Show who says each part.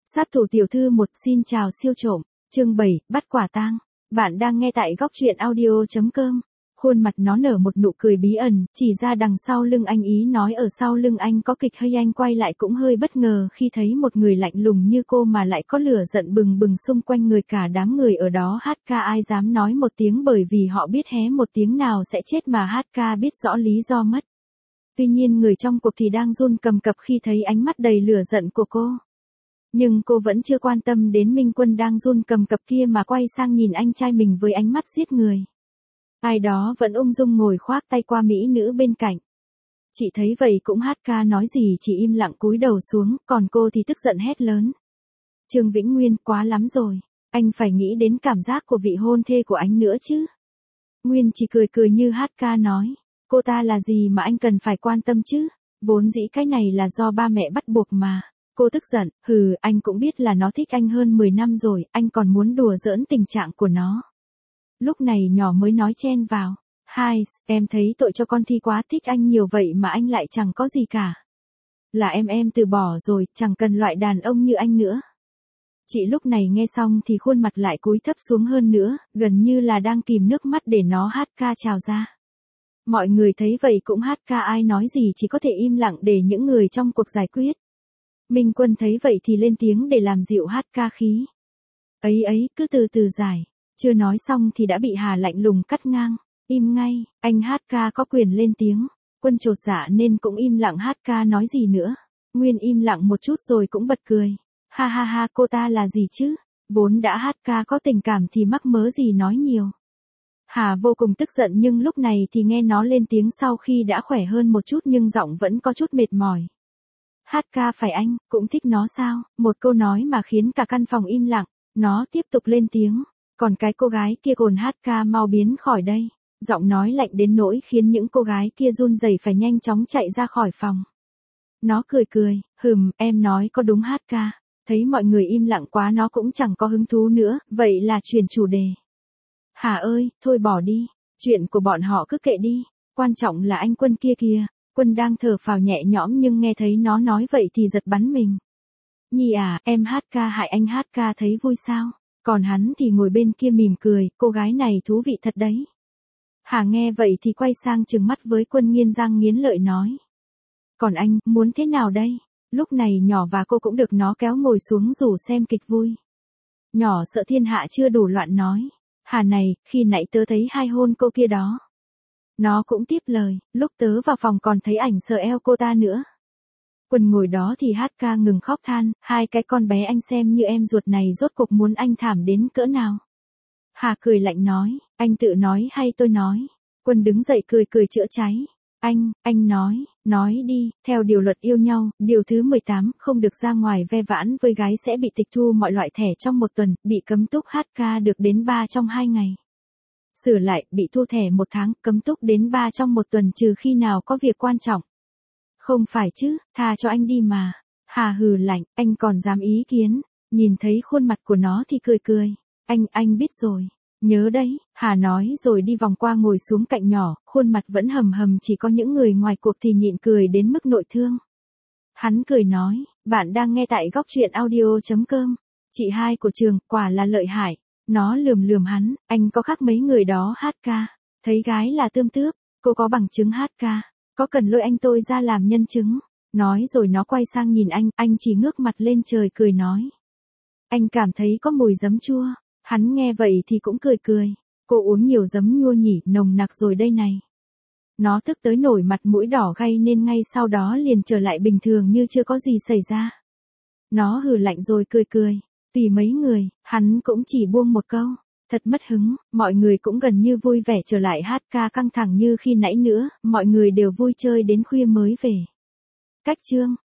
Speaker 1: Sát thủ tiểu thư một xin chào siêu trộm, chương 7, bắt quả tang. Bạn đang nghe tại góc truyện audio.com. Khuôn mặt nó nở một nụ cười bí ẩn, chỉ ra đằng sau lưng anh ý nói ở sau lưng anh có kịch hơi, anh quay lại cũng hơi bất ngờ khi thấy một người lạnh lùng như cô mà lại có lửa giận bừng bừng xung quanh người, cả đám người ở đó. HK ai dám nói một tiếng, bởi vì họ biết hé một tiếng nào sẽ chết, mà HK biết rõ lý do mất. Tuy nhiên người trong cuộc thì đang run cầm cập khi thấy ánh mắt đầy lửa giận của cô. Nhưng cô vẫn chưa quan tâm đến Minh Quân đang run cầm cập kia mà quay sang nhìn anh trai mình với ánh mắt giết người. Ai đó vẫn ung dung ngồi khoác tay qua mỹ nữ bên cạnh. Chị thấy vậy cũng HK nói gì, chỉ im lặng cúi đầu xuống, còn cô thì tức giận hét lớn. Trương Vĩnh Nguyên, quá lắm rồi, anh phải nghĩ đến cảm giác của vị hôn thê của anh nữa chứ. Nguyên chỉ cười cười như HK nói, cô ta là gì mà anh cần phải quan tâm chứ, vốn dĩ cái này là do ba mẹ bắt buộc mà. Cô tức giận, anh cũng biết là nó thích anh hơn 10 năm rồi, anh còn muốn đùa giỡn tình trạng của nó. Lúc này nhỏ mới nói chen vào, hai, em thấy tội cho con Thi quá, thích anh nhiều vậy mà anh lại chẳng có gì cả. Là em từ bỏ rồi, chẳng cần loại đàn ông như anh nữa. Chị lúc này nghe xong thì khuôn mặt lại cúi thấp xuống hơn nữa, gần như là đang kìm nước mắt để nó HK trào ra. Mọi người thấy vậy cũng HK ai nói gì, chỉ có thể im lặng để những người trong cuộc giải quyết. Minh Quân thấy vậy thì lên tiếng để làm dịu HK khí. Ấy, cứ từ từ giải. Chưa nói xong thì đã bị Hà lạnh lùng cắt ngang. Im ngay, anh HK có quyền lên tiếng. Quân chột dạ nên cũng im lặng, HK nói gì nữa. Nguyên im lặng một chút rồi cũng bật cười. Ha, cô ta là gì chứ? Vốn đã HK có tình cảm thì mắc mớ gì nói nhiều. Hà vô cùng tức giận, nhưng lúc này thì nghe nó lên tiếng sau khi đã khỏe hơn một chút nhưng giọng vẫn có chút mệt mỏi. HK phải anh, cũng thích nó sao? Một câu nói mà khiến cả căn phòng im lặng. Nó tiếp tục lên tiếng. Còn cái cô gái kia cồn HK mau biến khỏi đây. Giọng nói lạnh đến nỗi khiến những cô gái kia run rẩy phải nhanh chóng chạy ra khỏi phòng. Nó cười, em nói có đúng HK. Thấy mọi người im lặng quá nó cũng chẳng có hứng thú nữa, vậy là chuyển chủ đề. Hà ơi, thôi bỏ đi. Chuyện của bọn họ cứ kệ đi. Quan trọng là anh Quân kia kìa. Quân đang thở phào nhẹ nhõm nhưng nghe thấy nó nói vậy thì giật bắn mình. Nhi à, em HK hại anh, HK thấy vui sao? Còn hắn thì ngồi bên kia mỉm cười, cô gái này thú vị thật đấy. Hà nghe vậy thì quay sang trừng mắt với Quân, nghiến răng nghiến lợi nói. Còn anh, muốn thế nào đây? Lúc này nhỏ và cô cũng được nó kéo ngồi xuống rủ xem kịch vui. Nhỏ sợ thiên hạ chưa đủ loạn nói. Hà này, khi nãy tớ thấy hai hôn cô kia đó. Nó cũng tiếp lời, lúc tớ vào phòng còn thấy ảnh sờ eo cô ta nữa. Quân ngồi đó thì HK ngừng khóc than, hai cái con bé anh xem như em ruột này rốt cuộc muốn anh thảm đến cỡ nào. Hà cười lạnh nói, anh tự nói hay tôi nói? Quân đứng dậy cười chữa cháy. Anh nói đi, theo điều luật yêu nhau, điều thứ 18, không được ra ngoài ve vãn với gái sẽ bị tịch thu mọi loại thẻ trong 1 tuần, bị cấm túc HK được đến 3 trong 2 ngày. Sửa lại, bị thu thẻ 1 tháng, cấm túc đến 3 trong 1 tuần trừ khi nào có việc quan trọng. Không phải chứ, tha cho anh đi mà. Hà hừ lạnh, anh còn dám ý kiến. Nhìn thấy khuôn mặt của nó thì cười. Anh biết rồi. Nhớ đấy, Hà nói rồi đi vòng qua ngồi xuống cạnh nhỏ, khuôn mặt vẫn hầm chỉ có những người ngoài cuộc thì nhịn cười đến mức nội thương. Hắn cười nói, bạn đang nghe tại góc truyện audio.com. Chị hai của Trường, quả là lợi hại. Nó lườm hắn, anh có khác mấy người đó HK. Thấy gái là tươm tướp, cô có bằng chứng HK. Có cần lôi anh tôi ra làm nhân chứng? Nói rồi nó quay sang nhìn anh chỉ ngước mặt lên trời cười nói. Anh cảm thấy có mùi giấm chua. Hắn nghe vậy thì cũng cười. Cô uống nhiều giấm nhua nhỉ, nồng nặc rồi đây này. Nó tức tới nổi mặt mũi đỏ gay nên ngay sau đó liền trở lại bình thường như chưa có gì xảy ra. Nó hừ lạnh rồi cười. Tùy mấy người, hắn cũng chỉ buông một câu. Thật mất hứng, mọi người cũng gần như vui vẻ trở lại. HK căng thẳng như khi nãy nữa, mọi người đều vui chơi đến khuya mới về. Cách chương